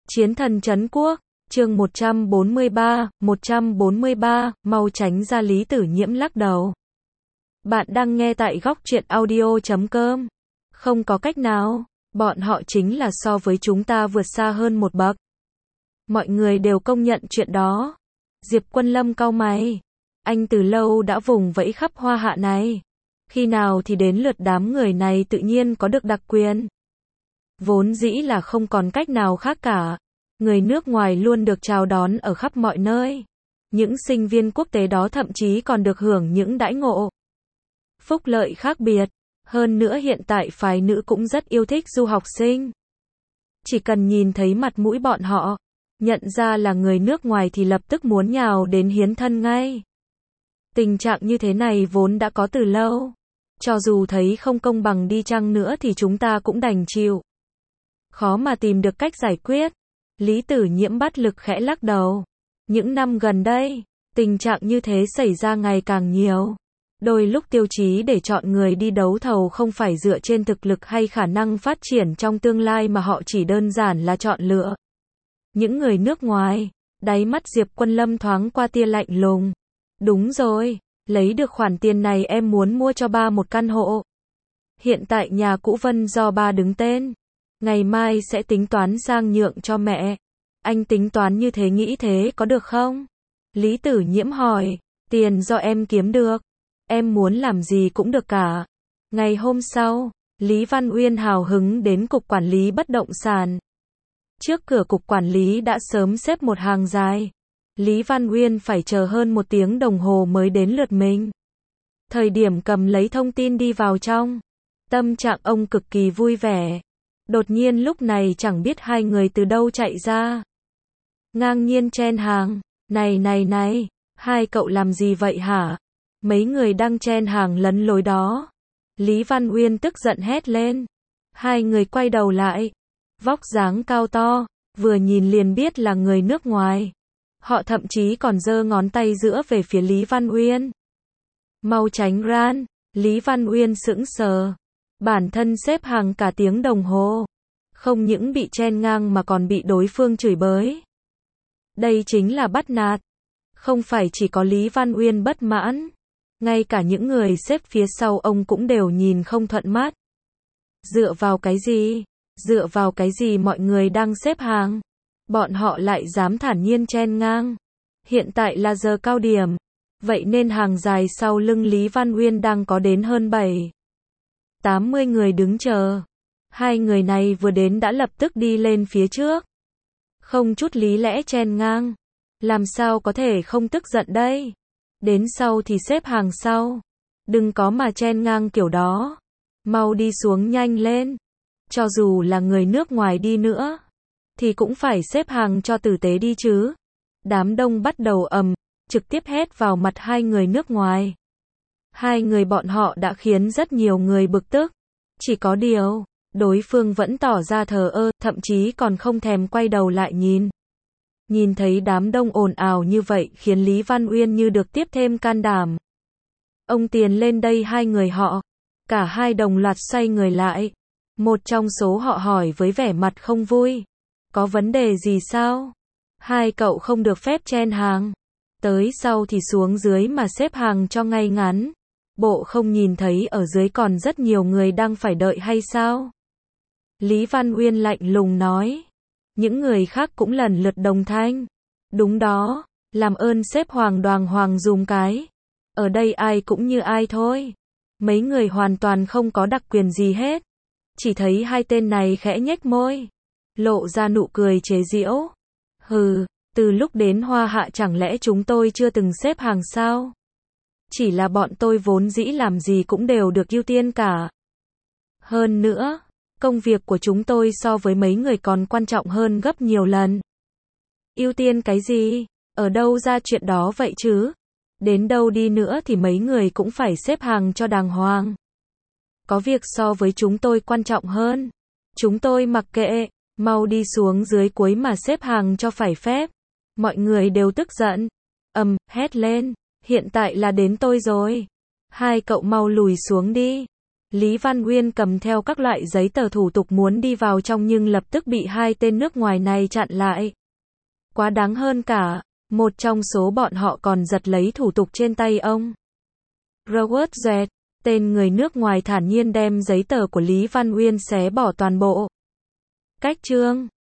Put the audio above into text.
Chiến thần trấn quốc, chương 143, mau tránh ra. Lý Tử Nhiễm lắc đầu. Bạn đang nghe tại góc truyện audio.com. Không có cách nào, bọn họ chính là so với chúng ta vượt xa hơn một bậc. Mọi người đều công nhận chuyện đó. Diệp Quân Lâm cau mày. Anh từ lâu đã vùng vẫy khắp Hoa Hạ này. Khi nào thì đến lượt đám người này tự nhiên có được đặc quyền. Vốn dĩ là không còn cách nào khác cả. Người nước ngoài luôn được chào đón ở khắp mọi nơi. Những sinh viên quốc tế đó thậm chí còn được hưởng những đãi ngộ, phúc lợi khác biệt. Hơn nữa hiện tại phái nữ cũng rất yêu thích du học sinh. Chỉ cần nhìn thấy mặt mũi bọn họ, nhận ra là người nước ngoài thì lập tức muốn nhào đến hiến thân ngay. Tình trạng như thế này vốn đã có từ lâu. Cho dù thấy không công bằng đi chăng nữa thì chúng ta cũng đành chịu. Khó mà tìm được cách giải quyết. Lý Tử Nhiễm bắt lực khẽ lắc đầu. Những năm gần đây, tình trạng như thế xảy ra ngày càng nhiều. Đôi lúc tiêu chí để chọn người đi đấu thầu không phải dựa trên thực lực hay khả năng phát triển trong tương lai mà họ chỉ đơn giản là chọn lựa những người nước ngoài. Đáy mắt Diệp Quân Lâm thoáng qua tia lạnh lùng. Đúng rồi, lấy được khoản tiền này em muốn mua cho ba một căn hộ. Hiện tại nhà cũ Vân do ba đứng tên. Ngày mai sẽ tính toán sang nhượng cho mẹ. Anh tính toán như thế nghĩ thế có được không? Lý Tử Nhiễm hỏi. Tiền do em kiếm được. Em muốn làm gì cũng được cả. Ngày hôm sau, Lý Văn Uyên hào hứng đến cục quản lý bất động sản. Trước cửa cục quản lý đã sớm xếp một hàng dài. Lý Văn Uyên phải chờ hơn 1 tiếng đồng hồ mới đến lượt mình. Thời điểm cầm lấy thông tin đi vào trong, tâm trạng ông cực kỳ vui vẻ. Đột nhiên lúc này chẳng biết hai người từ đâu chạy ra. Ngang nhiên chen hàng. Này, hai cậu làm gì vậy hả? Mấy người đang chen hàng lấn lối đó. Lý Văn Uyên tức giận hét lên. Hai người quay đầu lại. Vóc dáng cao to, vừa nhìn liền biết là người nước ngoài. Họ thậm chí còn giơ ngón tay giữa về phía Lý Văn Uyên. Mau tránh ra. Lý Văn Uyên sững sờ. Bản thân xếp hàng cả tiếng đồng hồ. Không những bị chen ngang mà còn bị đối phương chửi bới. Đây chính là bắt nạt. Không phải chỉ có Lý Văn Uyên bất mãn. Ngay cả những người xếp phía sau ông cũng đều nhìn không thuận mắt. Dựa vào cái gì? Dựa vào cái gì mọi người đang xếp hàng? Bọn họ lại dám thản nhiên chen ngang. Hiện tại là giờ cao điểm. Vậy nên hàng dài sau lưng Lý Văn Uyên đang có đến hơn 80 người đứng chờ. Hai người này vừa đến đã lập tức đi lên phía trước. Không chút lý lẽ chen ngang. Làm sao có thể không tức giận đây? Đến sau thì xếp hàng sau. Đừng có mà chen ngang kiểu đó. Mau đi xuống nhanh lên. Cho dù là người nước ngoài đi nữa, thì cũng phải xếp hàng cho tử tế đi chứ. Đám đông bắt đầu trực tiếp hét vào mặt hai người nước ngoài. Hai người bọn họ đã khiến rất nhiều người bực tức. Chỉ có điều, đối phương vẫn tỏ ra thờ ơ, thậm chí còn không thèm quay đầu lại nhìn. Nhìn thấy đám đông ồn ào như vậy khiến Lý Văn Uyên như được tiếp thêm can đảm. Ông tiền lên đây hai người họ. Cả hai đồng loạt xoay người lại. Một trong số họ hỏi với vẻ mặt không vui. Có vấn đề gì sao? Hai cậu không được phép chen hàng. Tới sau thì xuống dưới mà xếp hàng cho ngay ngắn. Bộ không nhìn thấy ở dưới còn rất nhiều người đang phải đợi hay sao? Lý Văn Uyên lạnh lùng nói. Những người khác cũng lần lượt đồng thanh. Đúng đó, làm ơn xếp đàng hoàng dùm cái. Ở đây ai cũng như ai thôi. Mấy người hoàn toàn không có đặc quyền gì hết. Chỉ thấy hai tên này khẽ nhếch môi, lộ ra nụ cười chế giễu. Hừ, từ lúc đến Hoa Hạ chẳng lẽ chúng tôi chưa từng xếp hàng sao? Chỉ là bọn tôi vốn dĩ làm gì cũng đều được ưu tiên cả. Hơn nữa, công việc của chúng tôi so với mấy người còn quan trọng hơn gấp nhiều lần. Ưu tiên cái gì? Ở đâu ra chuyện đó vậy chứ? Đến đâu đi nữa thì mấy người cũng phải xếp hàng cho đàng hoàng. Có việc so với chúng tôi quan trọng hơn. Chúng tôi mặc kệ, mau đi xuống dưới cuối mà xếp hàng cho phải phép. Mọi người đều tức giận. Hét lên. Hiện tại là đến tôi rồi. Hai cậu mau lùi xuống đi. Lý Văn Uyên cầm theo các loại giấy tờ thủ tục muốn đi vào trong nhưng lập tức bị hai tên nước ngoài này chặn lại. Quá đáng hơn cả, một trong số bọn họ còn giật lấy thủ tục trên tay ông. Robert Z, tên người nước ngoài thản nhiên đem giấy tờ của Lý Văn Uyên xé bỏ toàn bộ. Cách chương